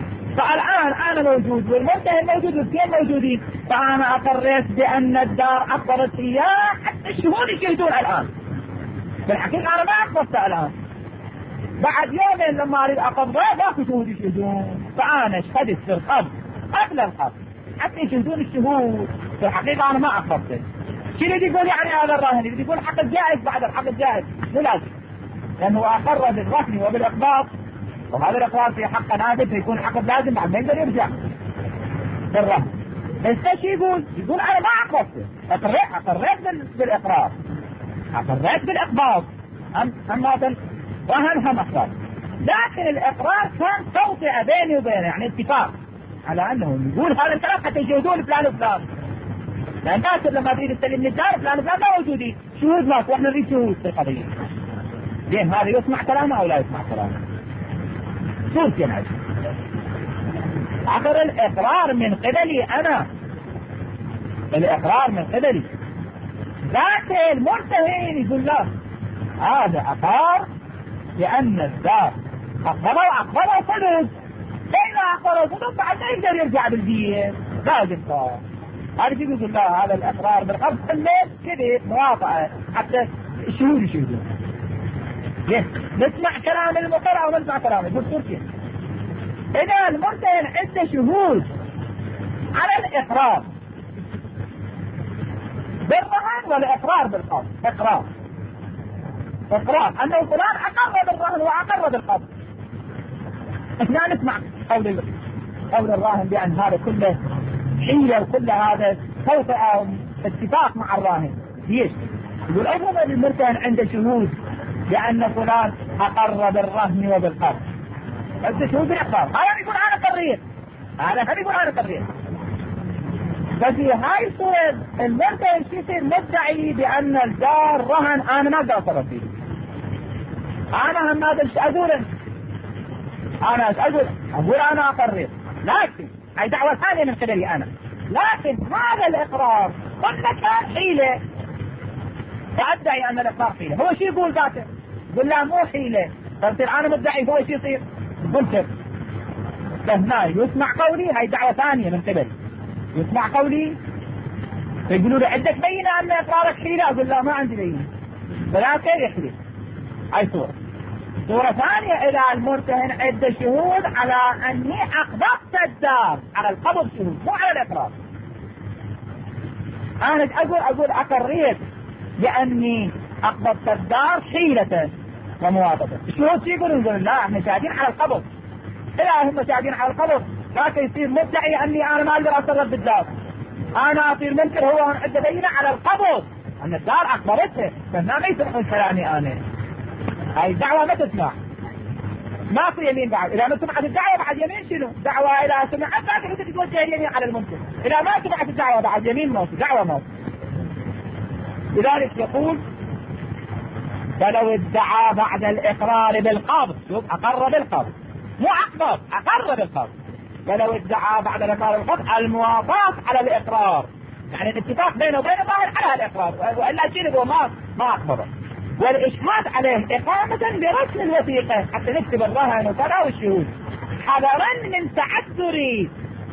فالآن أنا موجود والمتهم موجود والاثنين موجودين، فأنا أقررت بأن الدار أقبضت إياه حتى الشهود يشهدون الآن. في الحقيقة أنا ما أقبضته الآن، بعد يومين لما أريد أقبضه ماكو شهود يشهدون، فأنا اشهدت في القبض قبل القبض حتى يشهدون الشهود. في الحقيقة أنا ما أقبضته. شو اللي يقول يعني هذا الراهن؟ اللي يقول حق الجائز بعد الحق الجائز مو لازم، لأنه أقر بالرهن وبالإقباض، وهذا الإقرار في حق نافذ فيكون حق لازم بعد ما يقدر يرجع بالرهن. بس شو يقول؟ يقول أنا ما أقبضته، أقريت أقريت بالإقرار، أقريت بالإقباض، أم أما بالرهن هم أقرار، لكن الإقرار كان توطئة بيني وبينه، يعني اتفاق على أنه يقول هذا الكلام حتى يشهدون فلان وفلان، لأن الناس لما تريد تسلم الدار فلان وفلان لا موجودين، شهود ماكو، وإحنا نريد شهود في القضية. زين هذا يسمع كلامه أو لا يسمع كلامه؟ صورتين عجل. عبر الإقرار من قبلي أنا، الإقرار من قبلي، ذات المرتهن يقول له هذا أقار لأن الدار أقبضوا أقبضوا صدق، فإذا أقبضوا صدق بعد ما يقدر يرجع بالدين لازم صار. هذا يقول له هذا الإقرار بالقبض الليل كذب مواطأة حتى الشهود يشهدون. نسمع كلام المقر أو نسمع كلامه بالتركيا. إذا المرتهن عنده شهود على الإقرار بالرهن والإقرار بالقبض، إقرار إقرار أنه فلان أقر بالرهن وأقر بالقبض، إحنا نسمع قول قول الراهن بأن هذا كله حيلة وكل هذا توطئة اتفاق مع الراهن. ليش؟ يقول أيضا المرتهن عنده شهود لأن فلان أقر بالرهن وبالقبض، بس شهود بالإقرار، هذا يقول أنا قريت، هذا هم يقول أنا قريت. ففي هاي الصورة المرتهن يصير مدعي بأن الدار رهن أنا ما أقدر أصرف فيه، أنا هم ما أدري أقول أنا أقول أقول أنا أقريت، لكن هاي دعوة ثانية من قبلي أنا، لكن هذا الإقرار قلنا كان حيلة، فأدعي أن الإقرار حيلة. هو شو يقول ذاته؟ يقول لا مو حيلة، فصير أنا مدعي هو شو يصير؟ قلت فهنا يسمع قولي، هاي دعوة ثانية من قبل، يسمع قولي فيقولوا له عندك بينة أن إقرارك حيلة؟ أقول لا ما عندي بينة، فلكن يحلف. هاي صورة. صورة ثانية إذا المرتهن عنده شهود على أني أقبضت الدار، على القبض شهود مو على الإقرار. أنا أقول أقول أقريت لأني أقبضت الدار حيلة ومواطنة. الشهود يقولون يقولون لا احنا شاهدين على القبض، إلا هم شاهدين على القبض، لكن يصير مدعي أني أنا ما أقدر أتصرف بالدار، أنا أصير منكر هو عنده بينة على القبض، أن الدار أخبرته، فهنا ما يسمعون كلامي أنا. هاي الدعوة ما تسمع، ماكو يمين بعد. إذا ما سمعت الدعوة بعد يمين شنو؟ دعوة إذا سمعت بعد أنت تتوجه اليمين على المنكر، إذا ما سمعت الدعوة بعد يمين موت، دعوة موت. لذلك يقول فلو ادعى بعد الإقرار بالقبض، شوف أقر بالقبض مو أقبض، أقر بالقبض. فلو ادعى بعد الإقرار بالقبض الموافاة على الإقرار، يعني الاتفاق بينه وبين الظاهر على الإقرار، وإلا شيء هو ما ما أقبضه، والإشهاد عليه إقامة برسم الوثيقة حتى نكتب الرهن وكذا والشهود، حذرا من تعذر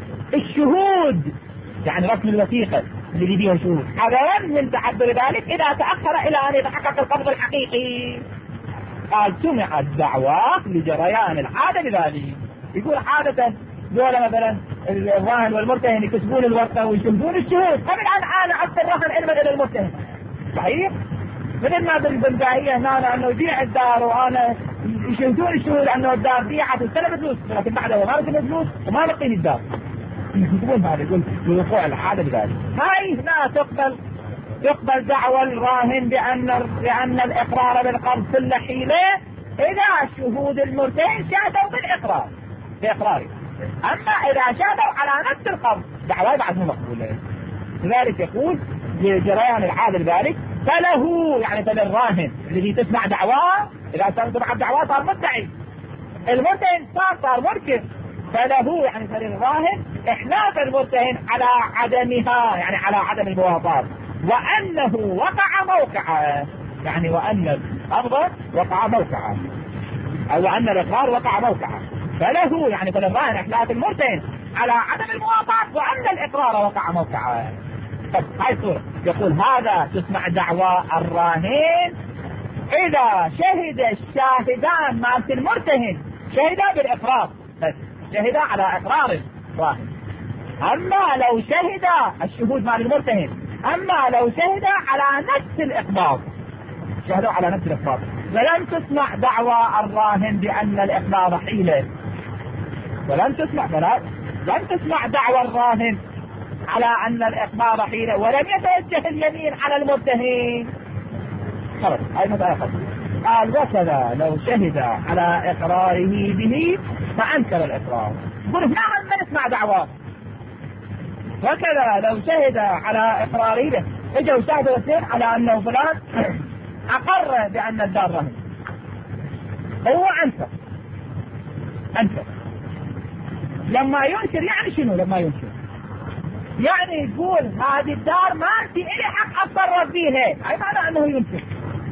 الشهود، يعني رسم الوثيقة اللي فيها شهود، حذرا من تعذر ذلك إذا تأخر إلى أن يتحقق القبض الحقيقي. قال سمع الدعوة لجريان العادة بذلك. يقول عادة دولة مثلا الراهن والمرتهن يكتبون الورقة ويشهدون الشهود قبل أن أنا أعطي الرهن علما إلى المرتهن، صحيح؟ مثل ما بالبنجاهية هنا أنه يبيع الدار وأنا يشهدون الشهود أنه الدار بيعت واستلم فلوس، لكن بعدها ما رسم فلوس وما نقيني الدار. يقول هذا يقول بوقوع العادة بذلك. هاي هنا تقبل تقبل دعوى الراهن بأن بأن الإقرار بالقبض كل حيلة إذا شهود المرتهن شهدوا بالإقرار بإقراره، أما إذا شهدوا على نفس القبض دعوى بعد مو مقبولة. لذلك يقول بجريان العادة بذلك فله، يعني فللراهن الذي تسمع دعواه، إذا سمع الدعواه صار مدعي، المرتهن صار صار مركز، فله يعني فللراهن إحلاف المرتهن على عدمها، يعني على عدم الموافاة، وأنه وقع موقعه، يعني وأن القبض وقع موقعه، أو أن الإقرار وقع موقعه، فله يعني فللراهن إحلاف المرتهن على عدم الموافاة وأن الإقرار وقع موقعه. طب هاي الصورة يقول هذا تسمع دعوى الراهن إذا شهد الشاهدان مالت المرتهن شهدا بالإقرار، بس شهدا على إقرار الراهن. أما لو شهد الشهود مال المرتهن، أما لو شهد على نفس الإقباض، شهدوا على نفس الإقباض، ولم تسمع دعوى الراهن بأن الإقباض حيلة، ولم تسمع بلا لم تسمع دعوى الراهن على أن الإقباض حيلة، ولم يتوجه اليمين على المرتهن. خلاص هاي مسألة خلاص. قال وكذا لو شهد على إقراره به فأنكر الإقرار. يقول نعم ما نسمع دعواه. وكذا لو شهد على إقراره به، اجوا شهدوا الاثنين على أنه فلان أقر بأن الدار رهن، هو أنكر أنكر لما ينكر يعني شنو؟ لما ينكر يعني يقول هذه الدار ما أنت إلي حق أتصرف فيها، أي معنى أنه ينكر.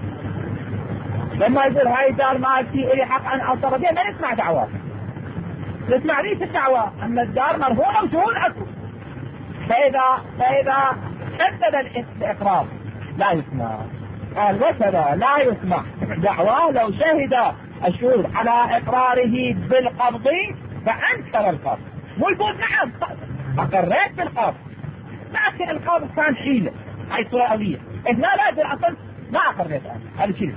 لما يقول هاي الدار ما أنت إلي حق أن أتصرف فيها ما نسمع دعوة، نسمع ليش الدعوة أن الدار مرهونة وشهود أكو. فإذا فإذا شدد الإقرار لا يسمع. قال وكذا لا يسمع دعوة لو شهد الشهود على إقراره بالقبض فأنكر القبض، مو يقول نعم أقريت بالقبض لكن القبض كان حيلة، هاي صورة أولية. هنا لا يقول أصلا ما أقريت أنا هذا شيء.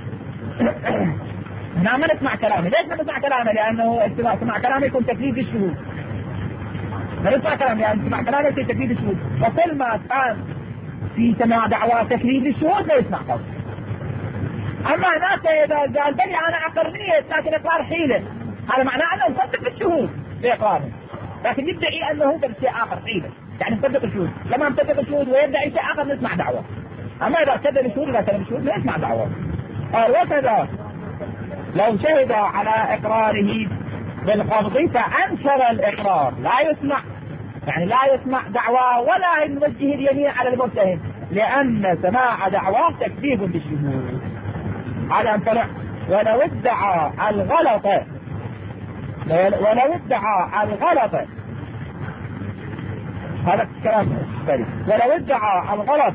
هنا ما نسمع كلامه. ليش ما نسمع كلامه؟ لأنه اتباع سمع كلامه يكون تكليف الشهود. ما نسمع كلامه لأن سمع كلامه يكون تكليف الشهود، وكل ما كان في سماع دعوة تكليف الشهود لا يسمع قبض. أما هناك إذا قال بني أنا أقرنيت لكن إقرار حيلة، هذا معناه أنه مصدق الشهود بإقراره، لكن يدعي أنه شيء آخر حيلة، يعني مصدق الشهود. لما مصدق الشهود ويدعي شيء آخر نسمع دعوة. أما إذا كذب الشهود إذا كذب الشهود لا يسمع دعوة. قال وكذا لو شهد على إقراره بالقبض فأنكر الإقرار لا يسمع، يعني لا يسمع دعوة ولا يوجه اليمين على المرتهن، لأن سماع دعواه تكذيب بالشهود. على أن طلع ولو ادعى الغلط ولو ادعى الغلط هذا الكلام فريد. ولو ادعى الغلط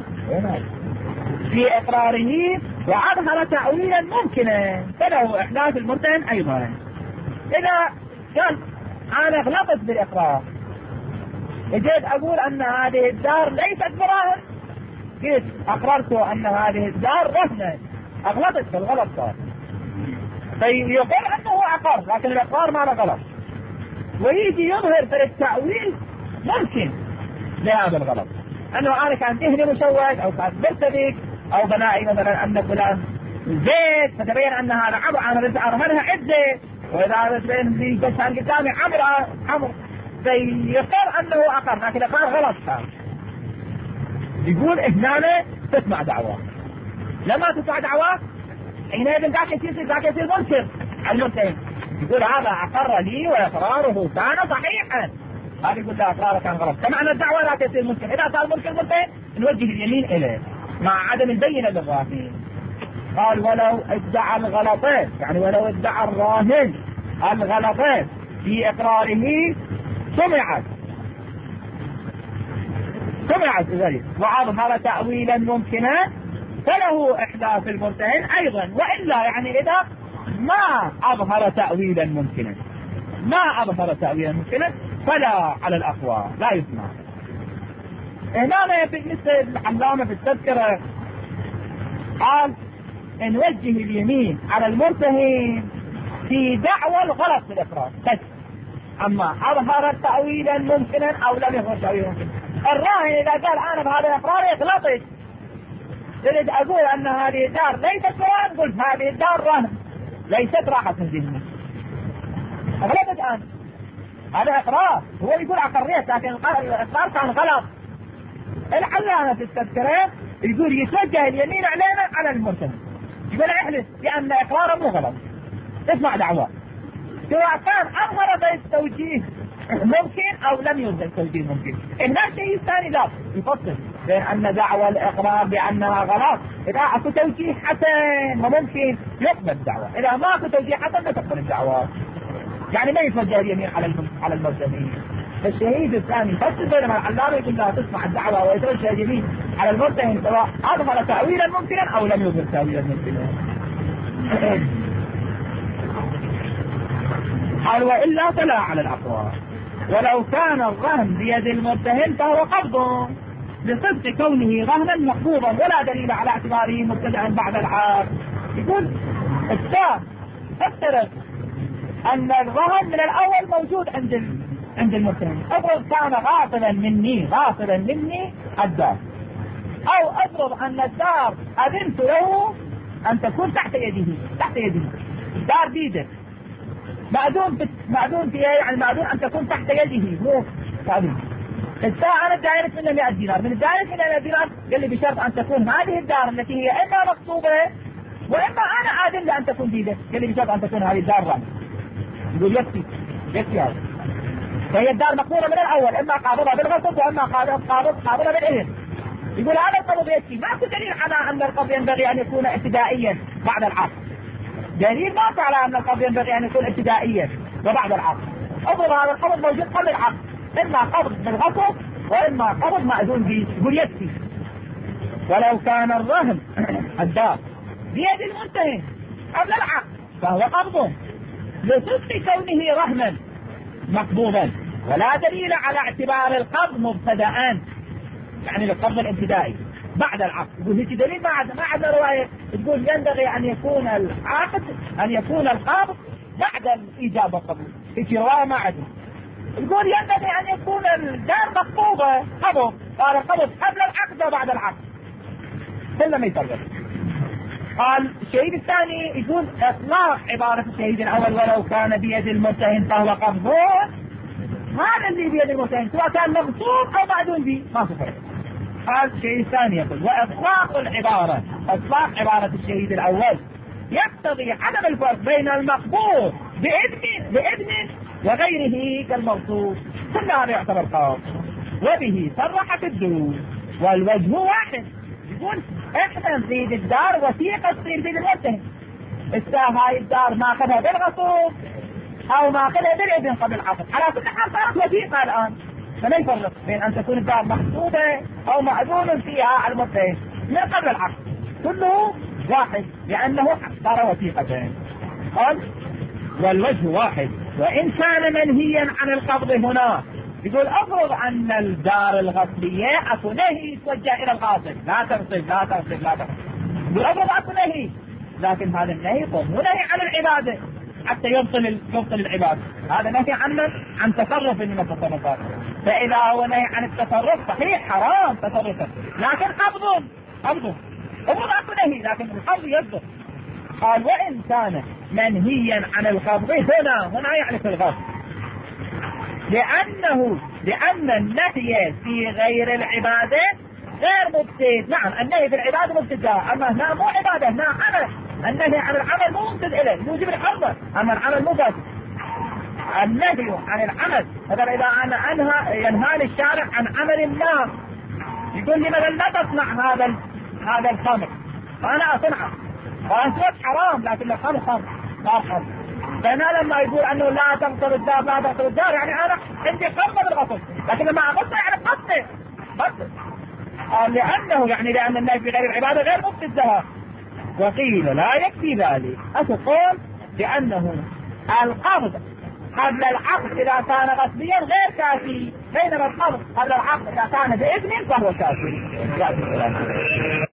في إقراره وأظهر تأويلا ممكنا فله إحداث المرتهن أيضا. إذا قال أنا غلطت بالإقرار، جيت أقول أن هذه الدار ليست براهن، جيت أقررت أن هذه الدار رهنة، أغلطت بالغلط صار، فيقول أنه أقر لكن الإقرار ما له غلط، ويجي يظهر في التأويل ممكن لهذا الغلط. انه انا كان ذهني مشوش او كان مرتبك او بنائي مثلا ان فلان زيت فتبين ان هذا عمر، انا بدي ارهنها عزه، واذا تبين لي بس كان قدامي عمر عمر فيقر انه اقر، لكن اقر غلط كان. يقول هنا تسمع دعوة، لما تسمع دعوة حينئذ ذاك يصير ذاك يصير منكر على المتهم، يقول هذا اقر لي واقراره كان صحيحا، هذا يقول لا اقراره كان غلط، سمعنا الدعوة لا تصير منكر. اذا صار منكر المتهم نوجه اليمين اليه مع عدم البينة للراهن. قال ولو ادعى الغلطين، يعني ولو ادعى الراهن الغلطين في اقراره سمعت سمعت ذلك وأظهر تأويلا ممكنا فله إحداث المرتهن أيضا، وإلا يعني إذا ما أظهر تأويلا ممكنا ما أظهر تأويلا ممكنا فلا على الأقوى لا يسمع. هنا بالنسبة للعلامة في التذكرة قال نوجه اليمين على المرتهن في دعوى الغلط في الإقرار بس، أما أظهر تأويلا ممكنا أو لم يظهر تأويلا ممكنا. الراهن إذا قال أنا بهذا الإقرار يغلطت، تريد أقول أن هذه الدار ليست رهن، قلت هذه الدار رهن ليست راحت من ذهني، أغلطت أنا، هذا إقرار هو يقول أقريت لكن الإقرار كان غلط. العلامة في التذكرة يقول يتوجه اليمين علينا على المرتهن، يقول يحلف لأن إقراره مو غلط، اسمع دعوة سواء كان أظهر التوجيه ممكن أو لم يظهر توجيه ممكن. هنا الشيء الثاني لا يفصل بين أن دعوى الإقرار بأنها غلط، إذا أكو توجيه حسن وممكن يقبل الدعوة، إذا ما أكو توجيه حسن لا تقبل الدعوة، يعني ما يتوجه اليمين على على المرتهن. الشهيد الثاني يفصل بينما العلامة يقول لا تسمع الدعوة ويتوجه اليمين على المرتهن سواء أظهر تأويلا ممكنا أو لم يظهر تأويلا ممكنا. قال وإلا فلا على الأقوى، ولو كان الرهن بيد المرتهن فهو قبض لصدق كونه رهنا مقبوضا ولا دليل على اعتباره مبتدأ بعد العقد. يقول الشاب افترض أن الرهن من الأول موجود عند عند المرتهن، افرض كان غاصبا مني غاصبا مني الدار، أو افرض أن الدار أذنت له أن تكون تحت يده تحت يده دار بيده معدون معدون فيها، يعني معدون أن تكون تحت يده مو تعدين. الساعة أنا دايرت منه مئة دينار، من الدائرة منه مئة دينار قال لي بشرط أن تكون هذه الدار التي هي إما مغصوبة وإما أنا عادل لأن تكون بيده، قال لي بشرط أن تكون هذه الدار رهن. يقول يكفي يكفي هذا، فهي الدار مقبولة من الأول، إما قابضها بالغصب وإما قابض قابضها بالإذن. يقول هذا القبض يكفي، ماكو دليل على أن القبض ينبغي أن يكون ابتدائيا بعد العقد، دليل ما على أن القبض ينبغي أن يكون ابتدائيا وبعد العقد. أفضل هذا القبض موجود قبل العقد، إما قبض بالغصب وإما قبض مأذون به، يقول يكفي. ولو كان الرهن الدار بيد المرتهن قبل العقد فهو قبض لصدق كونه رهنا مقبوضا ولا دليل على اعتبار القبض مبتدأ، يعني القبض الابتدائي بعد العقد. يقول هيك دليل ما عدا ما عدا رواية تقول ينبغي أن يكون العقد أن يكون القبض بعد الإيجاب والقبول، هيك رواية ما عدا. يقول ينبغي أن يكون الدار مقبوضة قبض، قال القبض قبل العقد وبعد العقد كله ما يفرق. قال الشهيد الثاني يقول إطلاق عبارة الشهيد الأول ولو كان بيد المرتهن فهو قبض، هذا اللي بيد المرتهن سواء كان مغصوب أو معدون به ما في فرق. قال الشيء الثاني يقول وإطلاق العبارة إطلاق عبارة الشهيد الأول يقتضي عدم الفرق بين المقبوض بإذن بإذن وغيره كالمغصوب، كل هذا يعتبر قبض وبه صرحت الدروس والوجه واحد. يقول احنا نريد الدار وثيقة تصير بيد المرتهن، الساعة هاي الدار ما أخذها بالغصوب أو ما أخذها بالإذن قبل العقد، على كل حال صارت وثيقة الآن، فلا يفرق بين أن تكون الدار محسوبة أو مأذون فيها على المرتهن من قبل العقد، كله واحد لأنه صار وثيقتين. قال والوجه واحد وإن كان منهيا عن القبض هنا. يقول أفرض أن الدار الغصبية أكو نهي يتوجه إلى الغاصب لا تغصب لا تغصب لا تغصب، يقول أفرض أكو نهي، لكن هذا النهي مو نهي عن العبادة، حتى يبطل يبطل العبادة. هذا نهي عن عن تصرف من التصرفات. فإذا هو نهي عن التصرف صحيح حرام تصرفه، لكن قبض قبض هو ما نهي، لكن القبض يصدق. قال وإن كان منهيا عن القبض هنا هنا يعني في الغصب، لأنه لأن النهي في غير العبادة غير مبتد. نعم النهي في العبادة مبتدأ، أما هنا مو عبادة، هنا عمل. النهي عن العمل مو مبتد إليه، يوجب الحرمة، أما العمل مو بس. النهي عن العمل مثلا إذا أنا أنهى ينهاني الشارع عن عمل ما، يقول لي مثلا لا تصنع هذا هذا الخمر، فأنا أصنعه وأنت حرام، لكن الخمر خمر لا حرام. فأنا لما يقول أنه لا تغسل الدار لا تغسل الدار يعني أنا عندي قصة بالغسل، لكن لما أغسل يعني قصة قصة. لأنه يعني لأن النهي في غير العبادة غير مبتدأ. وقيل لا يكفي ذلك، أتقول لأنه القبض قبل العقد إذا كان غصبيا غير كافي، بينما القبض قبل العقد إذا كان بإذن فهو كافي.